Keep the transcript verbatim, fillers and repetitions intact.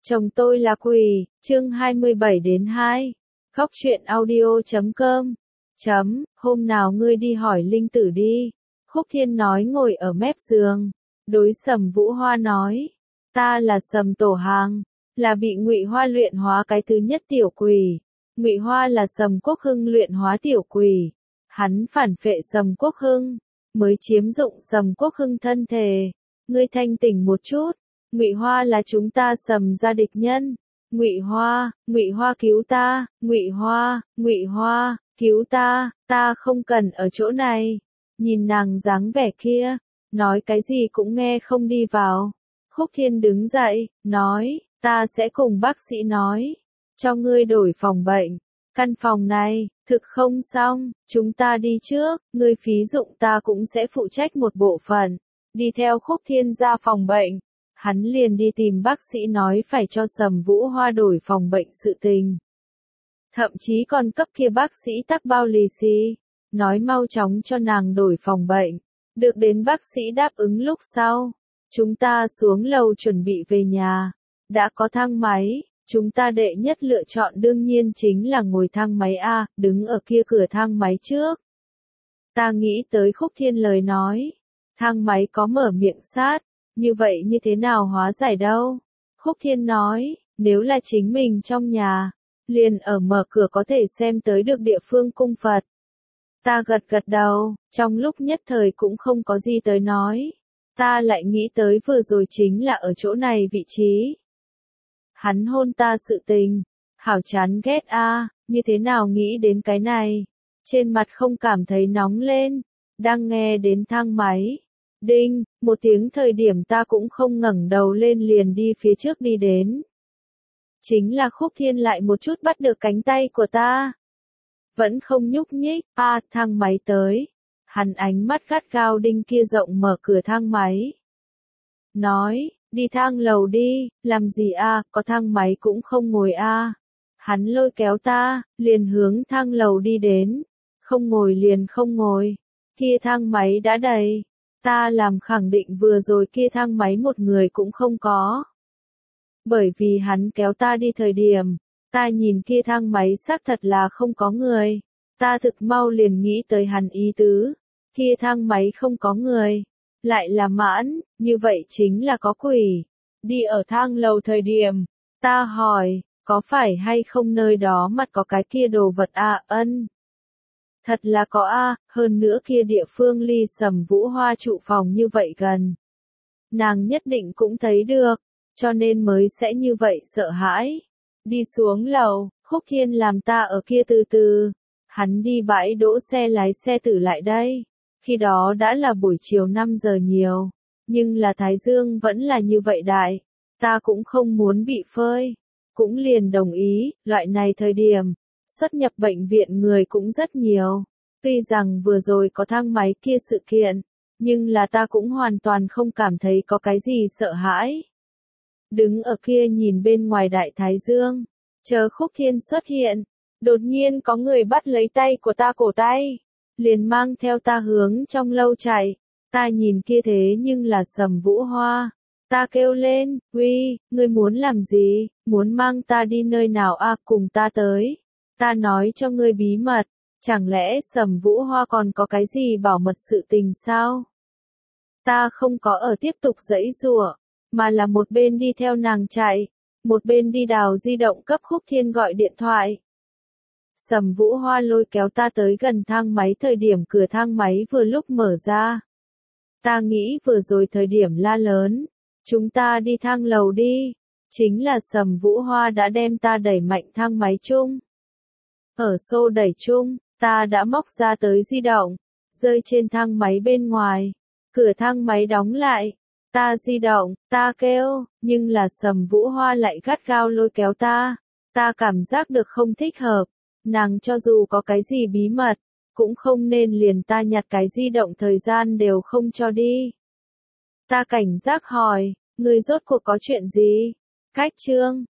Chồng tôi là quỷ, chương hai mươi bảy đến hai. Khóc chuyện audio chấm com. Chấm, hôm nào ngươi đi hỏi Linh Tử đi. Khúc Thiên nói ngồi ở mép giường. Đối Sầm Vũ Hoa nói. Ta là Sầm Tổ Hàng. Là bị Ngụy Hoa luyện hóa cái thứ nhất tiểu quỷ. Ngụy Hoa là Sầm Quốc Hưng luyện hóa tiểu quỷ. Hắn phản phệ Sầm Quốc Hưng. Mới chiếm dụng Sầm Quốc Hưng thân thể. Ngươi thanh tỉnh một chút. Ngụy Hoa là chúng ta Sầm gia địch nhân. Ngụy Hoa, Ngụy Hoa cứu ta, Ngụy Hoa, Ngụy Hoa, cứu ta, ta không cần ở chỗ này. Nhìn nàng dáng vẻ kia, nói cái gì cũng nghe không đi vào. Khúc Thiên đứng dậy, nói, ta sẽ cùng bác sĩ nói, cho ngươi đổi phòng bệnh. Căn phòng này, thực không xong, chúng ta đi trước, ngươi phí dụng ta cũng sẽ phụ trách một bộ phận. Đi theo Khúc Thiên ra phòng bệnh. Hắn liền đi tìm bác sĩ nói phải cho Sầm Vũ Hoa đổi phòng bệnh sự tình. Thậm chí còn cấp kia bác sĩ tắc bao lì xì, nói mau chóng cho nàng đổi phòng bệnh. Được đến bác sĩ đáp ứng lúc sau, chúng ta xuống lầu chuẩn bị về nhà. Đã có thang máy, chúng ta đệ nhất lựa chọn đương nhiên chính là ngồi thang máy A, đứng ở kia cửa thang máy trước. Ta nghĩ tới Khúc Thiên lời nói, thang máy có mở miệng sát. Như vậy như thế nào hóa giải đâu? Khúc Thiên nói, nếu là chính mình trong nhà, liền ở mở cửa có thể xem tới được địa phương cung Phật. Ta gật gật đầu, trong lúc nhất thời cũng không có gì tới nói. Ta lại nghĩ tới vừa rồi chính là ở chỗ này vị trí. Hắn hôn ta sự tình, hảo chán ghét a, như thế nào nghĩ đến cái này? Trên mặt không cảm thấy nóng lên, đang nghe đến thang máy. Đinh, một tiếng thời điểm ta cũng không ngẩng đầu lên liền đi phía trước đi đến. Chính là Khúc Thiên lại một chút bắt được cánh tay của ta. Vẫn không nhúc nhích, a à, thang máy tới. Hắn ánh mắt gắt gao đinh kia rộng mở cửa thang máy. Nói, đi thang lầu đi, làm gì a à, có thang máy cũng không ngồi a à. Hắn lôi kéo ta, liền hướng thang lầu đi đến. Không ngồi liền không ngồi. Kia thang máy đã đầy. Ta làm khẳng định vừa rồi kia thang máy một người cũng không có. Bởi vì hắn kéo ta đi thời điểm, ta nhìn kia thang máy xác thật là không có người. Ta thực mau liền nghĩ tới hắn ý tứ. Kia thang máy không có người. Lại là mãn, như vậy chính là có quỷ. Đi ở thang lầu thời điểm, ta hỏi, có phải hay không nơi đó mặt có cái kia đồ vật à ân. Thật là có a, hơn nữa kia địa phương ly Sầm Vũ Hoa trụ phòng như vậy gần. Nàng nhất định cũng thấy được, cho nên mới sẽ như vậy sợ hãi. Đi xuống lầu, Khúc Thiên làm ta ở kia từ từ. Hắn đi bãi đỗ xe lái xe tử lại đây. Khi đó đã là buổi chiều năm giờ nhiều, nhưng là Thái Dương vẫn là như vậy đại. Ta cũng không muốn bị phơi, cũng liền đồng ý, loại này thời điểm. Xuất nhập bệnh viện người cũng rất nhiều. Tuy rằng vừa rồi có thang máy kia sự kiện, nhưng là ta cũng hoàn toàn không cảm thấy có cái gì sợ hãi. Đứng ở kia nhìn bên ngoài đại Thái Dương, chờ Khúc Thiên xuất hiện, đột nhiên có người bắt lấy tay của ta cổ tay, liền mang theo ta hướng trong lâu chạy. Ta nhìn kia thế nhưng là Sầm Vũ Hoa. Ta kêu lên, uy, ngươi muốn làm gì, muốn mang ta đi nơi nào à, cùng ta tới. Ta nói cho ngươi bí mật, chẳng lẽ Sầm Vũ Hoa còn có cái gì bảo mật sự tình sao? Ta không có ở tiếp tục giãy giụa, mà là một bên đi theo nàng chạy, một bên đi đào di động cấp Khúc Thiên gọi điện thoại. Sầm Vũ Hoa lôi kéo ta tới gần thang máy thời điểm cửa thang máy vừa lúc mở ra. Ta nghĩ vừa rồi thời điểm la lớn, chúng ta đi thang lầu đi, chính là Sầm Vũ Hoa đã đem ta đẩy mạnh thang máy chung. Ở xô đẩy chung, ta đã móc ra tới di động, rơi trên thang máy bên ngoài. Cửa thang máy đóng lại, ta di động, ta kêu, nhưng là Sầm Vũ Hoa lại gắt gao lôi kéo ta. Ta cảm giác được không thích hợp, nàng cho dù có cái gì bí mật, cũng không nên liền ta nhặt cái di động thời gian đều không cho đi. Ta cảnh giác hỏi, ngươi rốt cuộc có chuyện gì? Cách chương